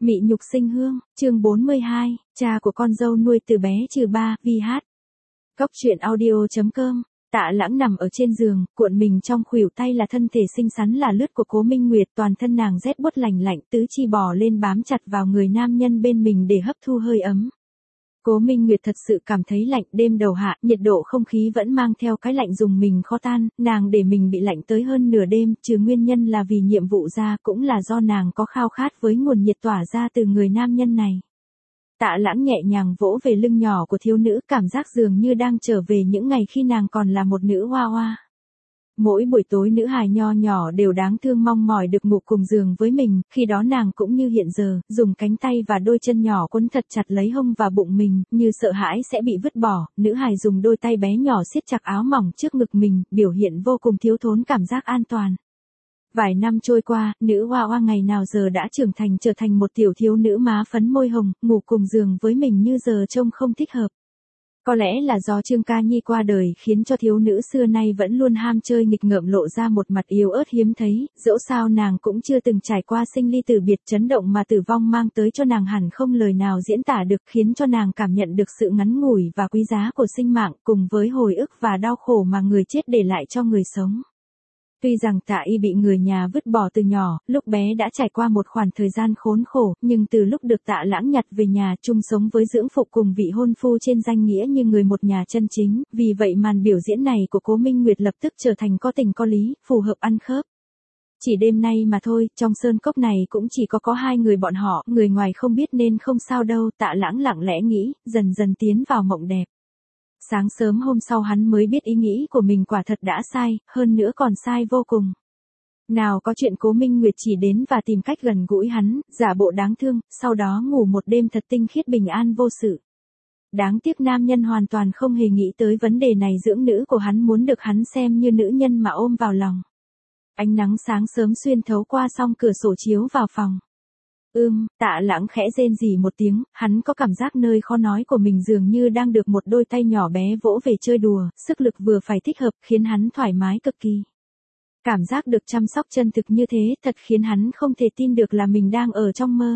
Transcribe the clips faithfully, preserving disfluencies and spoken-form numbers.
Mị nhục sinh hương, chương bốn mươi hai, cha của con dâu nuôi từ bé trừ ba, vi hát. Góc truyện audio chấm com, Tạ Lãng nằm ở trên giường, cuộn mình trong khuỷu tay là thân thể xinh xắn là lướt của Cố Minh Nguyệt, toàn thân nàng rét buốt lành lạnh, tứ chi bò lên bám chặt vào người nam nhân bên mình để hấp thu hơi ấm. Cố Minh Nguyệt thật sự cảm thấy lạnh, đêm đầu hạ, nhiệt độ không khí vẫn mang theo cái lạnh dùng mình khó tan, nàng để mình bị lạnh tới hơn nửa đêm, trừ nguyên nhân là vì nhiệm vụ ra, cũng là do nàng có khao khát với nguồn nhiệt tỏa ra từ người nam nhân này. Tạ Lãng nhẹ nhàng vỗ về lưng nhỏ của thiếu nữ, cảm giác dường như đang trở về những ngày khi nàng còn là một nữ hoa hoa. Mỗi buổi tối nữ hài nho nhỏ đều đáng thương mong mỏi được ngủ cùng giường với mình, khi đó nàng cũng như hiện giờ, dùng cánh tay và đôi chân nhỏ quấn thật chặt lấy hông và bụng mình, như sợ hãi sẽ bị vứt bỏ, nữ hài dùng đôi tay bé nhỏ siết chặt áo mỏng trước ngực mình, biểu hiện vô cùng thiếu thốn cảm giác an toàn. Vài năm trôi qua, nữ hoa hoa ngày nào giờ đã trưởng thành trở thành một tiểu thiếu nữ má phấn môi hồng, ngủ cùng giường với mình như giờ trông không thích hợp. Có lẽ là do Trương Ca Nhi qua đời khiến cho thiếu nữ xưa nay vẫn luôn ham chơi nghịch ngợm lộ ra một mặt yếu ớt hiếm thấy, dẫu sao nàng cũng chưa từng trải qua sinh ly tử biệt, chấn động mà tử vong mang tới cho nàng hẳn không lời nào diễn tả được, khiến cho nàng cảm nhận được sự ngắn ngủi và quý giá của sinh mạng, cùng với hồi ức và đau khổ mà người chết để lại cho người sống. Tuy rằng Tạ Y bị người nhà vứt bỏ từ nhỏ, lúc bé đã trải qua một khoảng thời gian khốn khổ, nhưng từ lúc được Tạ Lãng nhặt về nhà chung sống với dưỡng phụ cùng vị hôn phu trên danh nghĩa như người một nhà chân chính, vì vậy màn biểu diễn này của Cố Minh Nguyệt lập tức trở thành có tình có lý, phù hợp ăn khớp. Chỉ đêm nay mà thôi, trong sơn cốc này cũng chỉ có có hai người bọn họ, người ngoài không biết nên không sao đâu, Tạ Lãng lặng lẽ nghĩ, dần dần tiến vào mộng đẹp. Sáng sớm hôm sau hắn mới biết ý nghĩ của mình quả thật đã sai, hơn nữa còn sai vô cùng. Nào có chuyện Cố Minh Nguyệt chỉ đến và tìm cách gần gũi hắn, giả bộ đáng thương, sau đó ngủ một đêm thật tinh khiết bình an vô sự. Đáng tiếc nam nhân hoàn toàn không hề nghĩ tới vấn đề này, dưỡng nữ của hắn muốn được hắn xem như nữ nhân mà ôm vào lòng. Ánh nắng sáng sớm xuyên thấu qua song cửa sổ chiếu vào phòng. Ưm, Tạ Lãng khẽ rên rỉ một tiếng, hắn có cảm giác nơi khó nói của mình dường như đang được một đôi tay nhỏ bé vỗ về chơi đùa, sức lực vừa phải thích hợp khiến hắn thoải mái cực kỳ. Cảm giác được chăm sóc chân thực như thế thật khiến hắn không thể tin được là mình đang ở trong mơ.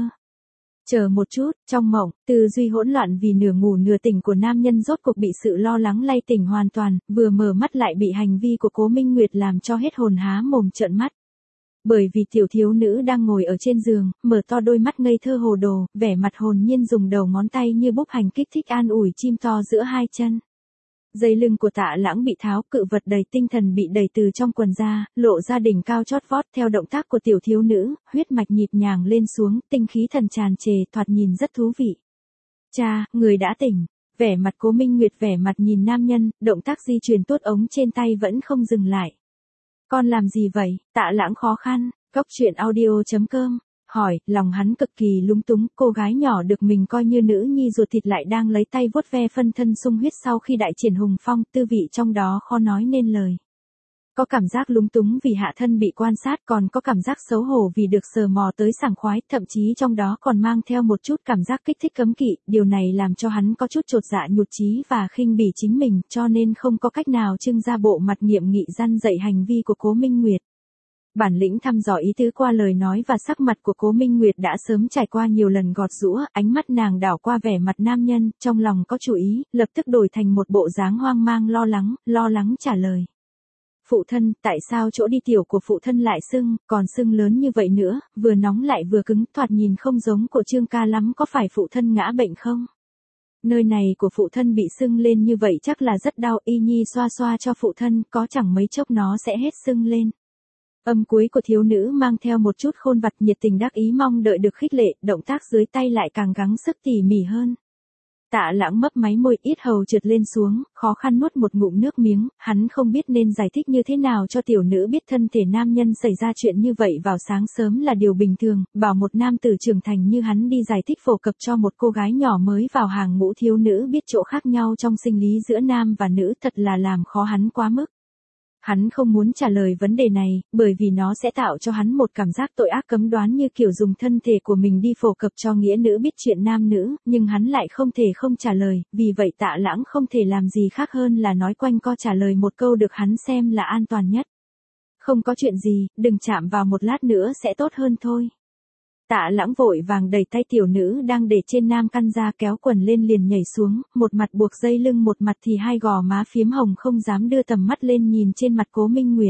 Chờ một chút, trong mộng, tư duy hỗn loạn vì nửa ngủ nửa tỉnh của nam nhân rốt cuộc bị sự lo lắng lay tỉnh hoàn toàn, vừa mở mắt lại bị hành vi của Cố Minh Nguyệt làm cho hết hồn há mồm trợn mắt. Bởi vì tiểu thiếu nữ đang ngồi ở trên giường, mở to đôi mắt ngây thơ hồ đồ, vẻ mặt hồn nhiên dùng đầu ngón tay như búp hành kích thích an ủi chim to giữa hai chân. Dây lưng của Tạ Lãng bị tháo, cự vật đầy tinh thần bị đẩy từ trong quần ra, lộ ra đỉnh cao chót vót theo động tác của tiểu thiếu nữ, huyết mạch nhịp nhàng lên xuống, tinh khí thần tràn trề, thoạt nhìn rất thú vị. Cha, người đã tỉnh. Vẻ mặt Cố Minh Nguyệt vẻ mặt nhìn nam nhân, động tác di chuyển tuốt ống trên tay vẫn không dừng lại. Con làm gì vậy? Tạ Lãng khó khăn. Góc truyện audio chấm com, hỏi, lòng hắn cực kỳ lúng túng, cô gái nhỏ được mình coi như nữ nhi ruột thịt lại đang lấy tay vuốt ve phân thân sung huyết sau khi đại triển hùng phong, tư vị trong đó khó nói nên lời. Có cảm giác lúng túng vì hạ thân bị quan sát, còn có cảm giác xấu hổ vì được sờ mò tới sảng khoái, thậm chí trong đó còn mang theo một chút cảm giác kích thích cấm kỵ, điều này làm cho hắn có chút chột dạ nhụt chí và khinh bỉ chính mình, cho nên không có cách nào trưng ra bộ mặt nghiệm nghị răn dạy hành vi của Cố Minh Nguyệt. Bản lĩnh thăm dò ý tứ qua lời nói và sắc mặt của Cố Minh Nguyệt đã sớm trải qua nhiều lần gọt giũa, ánh mắt nàng đảo qua vẻ mặt nam nhân, trong lòng có chủ ý, lập tức đổi thành một bộ dáng hoang mang lo lắng, lo lắng trả lời. Phụ thân, tại sao chỗ đi tiểu của phụ thân lại sưng, còn sưng lớn như vậy nữa, vừa nóng lại vừa cứng, thoạt nhìn không giống của Trương ca lắm, có phải phụ thân ngã bệnh không? Nơi này của phụ thân bị sưng lên như vậy chắc là rất đau, y nhi xoa xoa cho phụ thân, có chẳng mấy chốc nó sẽ hết sưng lên. Âm cuối của thiếu nữ mang theo một chút khôn vặt, nhiệt tình đắc ý mong đợi được khích lệ, động tác dưới tay lại càng gắng sức tỉ mỉ hơn. Tạ Lãng mấp máy môi, yết hầu trượt lên xuống, khó khăn nuốt một ngụm nước miếng, hắn không biết nên giải thích như thế nào cho tiểu nữ biết thân thể nam nhân xảy ra chuyện như vậy vào sáng sớm là điều bình thường, bảo một nam tử trưởng thành như hắn đi giải thích phổ cập cho một cô gái nhỏ mới vào hàng ngũ thiếu nữ biết chỗ khác nhau trong sinh lý giữa nam và nữ thật là làm khó hắn quá mức. Hắn không muốn trả lời vấn đề này, bởi vì nó sẽ tạo cho hắn một cảm giác tội ác cấm đoán như kiểu dùng thân thể của mình đi phổ cập cho nghĩa nữ biết chuyện nam nữ, nhưng hắn lại không thể không trả lời, vì vậy Tạ Lãng không thể làm gì khác hơn là nói quanh co trả lời một câu được hắn xem là an toàn nhất. Không có chuyện gì, đừng chạm vào một lát nữa sẽ tốt hơn thôi. Tạ Lãng vội vàng đẩy tay tiểu nữ đang để trên nam căn ra, kéo quần lên liền nhảy xuống, một mặt buộc dây lưng một mặt thì hai gò má phiếm hồng không dám đưa tầm mắt lên nhìn trên mặt Cố Minh Nguyệt.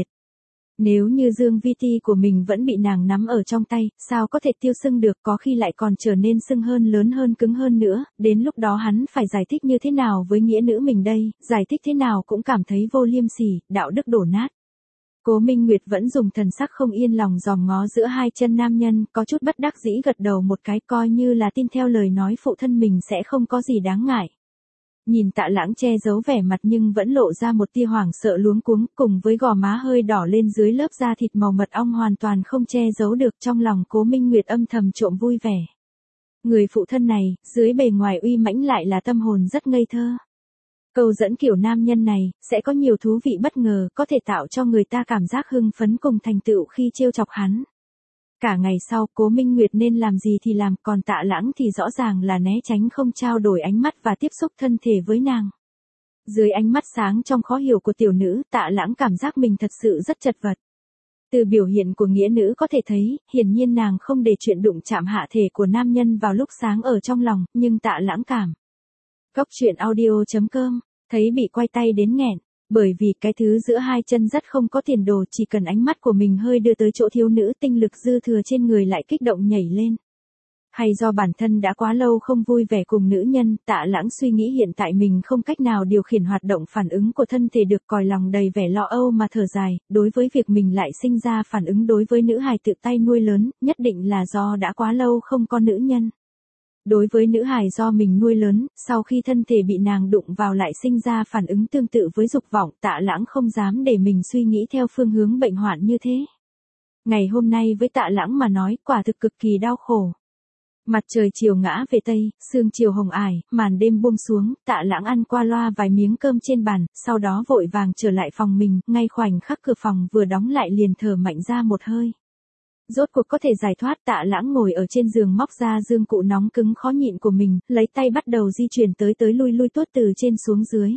Nếu như Dương Vi Ti của mình vẫn bị nàng nắm ở trong tay, sao có thể tiêu sưng được, có khi lại còn trở nên sưng hơn, lớn hơn, cứng hơn nữa, đến lúc đó hắn phải giải thích như thế nào với nghĩa nữ mình đây, giải thích thế nào cũng cảm thấy vô liêm sỉ, đạo đức đổ nát. Cố Minh Nguyệt vẫn dùng thần sắc không yên lòng dòm ngó giữa hai chân nam nhân, có chút bất đắc dĩ gật đầu một cái, coi như là tin theo lời nói phụ thân mình sẽ không có gì đáng ngại. Nhìn Tạ Lãng che giấu vẻ mặt nhưng vẫn lộ ra một tia hoảng sợ luống cuống, cùng với gò má hơi đỏ lên dưới lớp da thịt màu mật ong hoàn toàn không che giấu được, trong lòng Cố Minh Nguyệt âm thầm trộm vui vẻ. Người phụ thân này, dưới bề ngoài uy mãnh lại là tâm hồn rất ngây thơ. Câu dẫn kiểu nam nhân này, sẽ có nhiều thú vị bất ngờ, có thể tạo cho người ta cảm giác hưng phấn cùng thành tựu khi trêu chọc hắn. Cả ngày sau, Cố Minh Nguyệt nên làm gì thì làm, còn Tạ Lãng thì rõ ràng là né tránh không trao đổi ánh mắt và tiếp xúc thân thể với nàng. Dưới ánh mắt sáng trong khó hiểu của tiểu nữ, Tạ Lãng cảm giác mình thật sự rất chật vật. Từ biểu hiện của nghĩa nữ có thể thấy, hiển nhiên nàng không để chuyện đụng chạm hạ thể của nam nhân vào lúc sáng ở trong lòng, nhưng Tạ Lãng cảm. Góc truyện audio chấm com, thấy bị quay tay đến nghẹn. Bởi vì cái thứ giữa hai chân rất không có tiền đồ, chỉ cần ánh mắt của mình hơi đưa tới chỗ thiếu nữ, tinh lực dư thừa trên người lại kích động nhảy lên. Hay do bản thân đã quá lâu không vui vẻ cùng nữ nhân, Tạ Lãng suy nghĩ hiện tại mình không cách nào điều khiển hoạt động phản ứng của thân thể được, còi lòng đầy vẻ lo âu mà thở dài, đối với việc mình lại sinh ra phản ứng đối với nữ hài tự tay nuôi lớn, nhất định là do đã quá lâu không có nữ nhân. Đối với nữ hài do mình nuôi lớn, sau khi thân thể bị nàng đụng vào lại sinh ra phản ứng tương tự với dục vọng, Tạ Lãng không dám để mình suy nghĩ theo phương hướng bệnh hoạn như thế. Ngày hôm nay với Tạ Lãng mà nói, quả thực cực kỳ đau khổ. Mặt trời chiều ngã về tây, sương chiều hồng ải, màn đêm buông xuống, Tạ Lãng ăn qua loa vài miếng cơm trên bàn, sau đó vội vàng trở lại phòng mình, ngay khoảnh khắc cửa phòng vừa đóng lại liền thở mạnh ra một hơi. Rốt cuộc có thể giải thoát, Tạ Lãng ngồi ở trên giường móc ra dương cụ nóng cứng khó nhịn của mình, lấy tay bắt đầu di chuyển tới tới lui lui tuốt từ trên xuống dưới.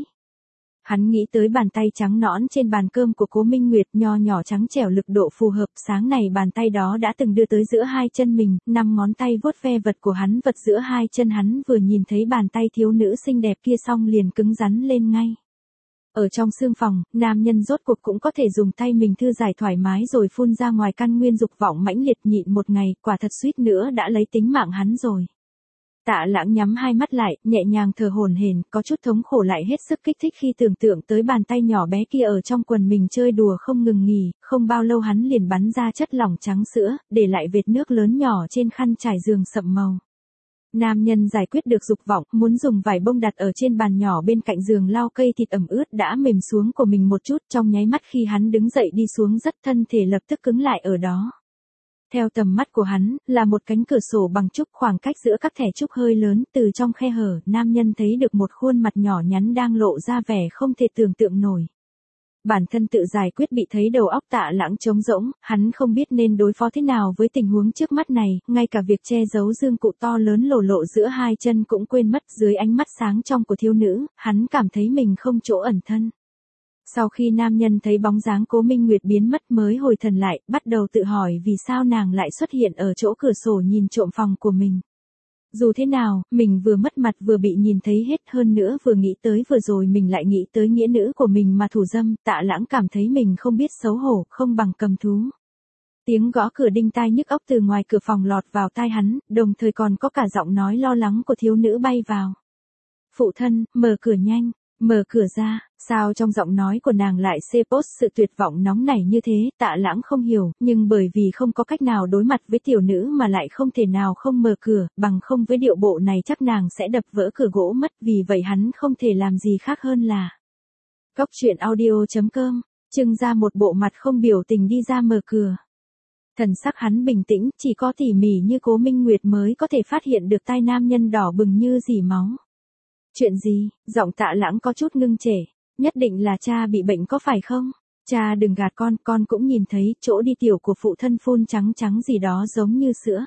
Hắn nghĩ tới bàn tay trắng nõn trên bàn cơm của Cố Minh Nguyệt, nho nhỏ trắng trẻo lực độ phù hợp, sáng này bàn tay đó đã từng đưa tới giữa hai chân mình, năm ngón tay vuốt ve vật của hắn, vật giữa hai chân hắn vừa nhìn thấy bàn tay thiếu nữ xinh đẹp kia xong liền cứng rắn lên ngay. Ở trong sương phòng, nam nhân rốt cuộc cũng có thể dùng tay mình thư giải thoải mái rồi phun ra ngoài căn nguyên dục vọng mãnh liệt, nhịn một ngày, quả thật suýt nữa đã lấy tính mạng hắn rồi. Tạ Lãng nhắm hai mắt lại, nhẹ nhàng thở hổn hển, có chút thống khổ lại hết sức kích thích khi tưởng tượng tới bàn tay nhỏ bé kia ở trong quần mình chơi đùa không ngừng nghỉ, không bao lâu hắn liền bắn ra chất lỏng trắng sữa, để lại vệt nước lớn nhỏ trên khăn trải giường sậm màu. Nam nhân giải quyết được dục vọng, muốn dùng vải bông đặt ở trên bàn nhỏ bên cạnh giường lau cây thịt ẩm ướt đã mềm xuống của mình một chút, trong nháy mắt khi hắn đứng dậy đi xuống rất thân thể lập tức cứng lại ở đó. Theo tầm mắt của hắn, là một cánh cửa sổ bằng trúc, khoảng cách giữa các thẻ trúc hơi lớn, từ trong khe hở, nam nhân thấy được một khuôn mặt nhỏ nhắn đang lộ ra vẻ không thể tưởng tượng nổi. Bản thân tự giải quyết bị thấy đầu óc Tạ Lãng trống rỗng, hắn không biết nên đối phó thế nào với tình huống trước mắt này, ngay cả việc che giấu dương cụ to lớn lổ lộ giữa hai chân cũng quên mất, dưới ánh mắt sáng trong của thiếu nữ, hắn cảm thấy mình không chỗ ẩn thân. Sau khi nam nhân thấy bóng dáng Cố Minh Nguyệt biến mất mới hồi thần lại, bắt đầu tự hỏi vì sao nàng lại xuất hiện ở chỗ cửa sổ nhìn trộm phòng của mình. Dù thế nào, mình vừa mất mặt vừa bị nhìn thấy hết, hơn nữa vừa nghĩ tới vừa rồi mình lại nghĩ tới nghĩa nữ của mình mà thủ dâm, Tạ Lãng cảm thấy mình không biết xấu hổ, không bằng cầm thú. Tiếng gõ cửa đinh tai nhức óc từ ngoài cửa phòng lọt vào tai hắn, đồng thời còn có cả giọng nói lo lắng của thiếu nữ bay vào. Phụ thân, mở cửa nhanh, mở cửa ra. Sao trong giọng nói của nàng lại xê post sự tuyệt vọng nóng nảy như thế, Tạ Lãng không hiểu, nhưng bởi vì không có cách nào đối mặt với tiểu nữ mà lại không thể nào không mở cửa, bằng không với điệu bộ này chắc nàng sẽ đập vỡ cửa gỗ mất, vì vậy hắn không thể làm gì khác hơn là. Góc truyện audio chấm com, trưng ra một bộ mặt không biểu tình đi ra mở cửa. Thần sắc hắn bình tĩnh, chỉ có tỉ mỉ như Cố Minh Nguyệt mới có thể phát hiện được tai nam nhân đỏ bừng như dỉ máu. Chuyện gì? Giọng Tạ Lãng có chút ngưng trệ. Nhất định là cha bị bệnh có phải không? Cha đừng gạt con, con cũng nhìn thấy chỗ đi tiểu của phụ thân phun trắng trắng gì đó giống như sữa.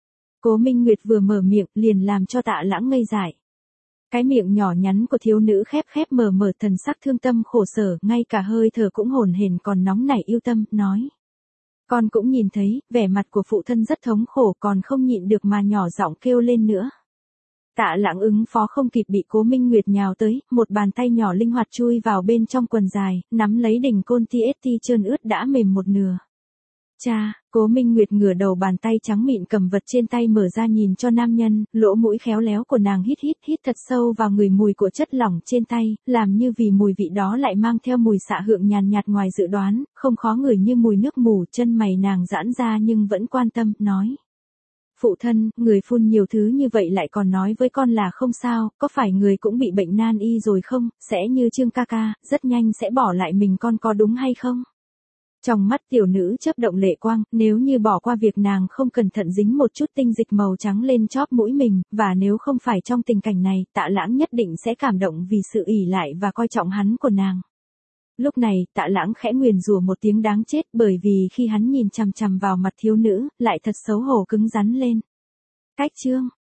Cố Minh Nguyệt vừa mở miệng liền làm cho Tạ Lãng ngây dại. Cái miệng nhỏ nhắn của thiếu nữ khép khép mở mở, thần sắc thương tâm khổ sở, ngay cả hơi thở cũng hổn hển còn nóng nảy yêu tâm, nói. Con cũng nhìn thấy, vẻ mặt của phụ thân rất thống khổ còn không nhịn được mà nhỏ giọng kêu lên nữa. Tạ Lãng ứng phó không kịp bị Cố Minh Nguyệt nhào tới, một bàn tay nhỏ linh hoạt chui vào bên trong quần dài, nắm lấy đỉnh côn tê ét tê trơn ướt đã mềm một nửa. Cha, Cố Minh Nguyệt ngửa đầu bàn tay trắng mịn cầm vật trên tay mở ra nhìn cho nam nhân, lỗ mũi khéo léo của nàng hít hít hít thật sâu vào người mùi của chất lỏng trên tay, làm như vì mùi vị đó lại mang theo mùi xạ hượng nhàn nhạt ngoài dự đoán, không khó ngửi như mùi nước mù. Chân mày nàng giãn ra nhưng vẫn quan tâm, nói. Phụ thân, người phun nhiều thứ như vậy lại còn nói với con là không sao, có phải người cũng bị bệnh nan y rồi không, sẽ như Trương ca ca, rất nhanh sẽ bỏ lại mình con có đúng hay không? Trong mắt tiểu nữ chớp động lệ quang, nếu như bỏ qua việc nàng không cẩn thận dính một chút tinh dịch màu trắng lên chóp mũi mình, và nếu không phải trong tình cảnh này, Tạ Lãng nhất định sẽ cảm động vì sự ỷ lại và coi trọng hắn của nàng. Lúc này, Tạ Lãng khẽ nguyền rủa một tiếng đáng chết bởi vì khi hắn nhìn chằm chằm vào mặt thiếu nữ, lại thật xấu hổ cứng rắn lên. Cách chương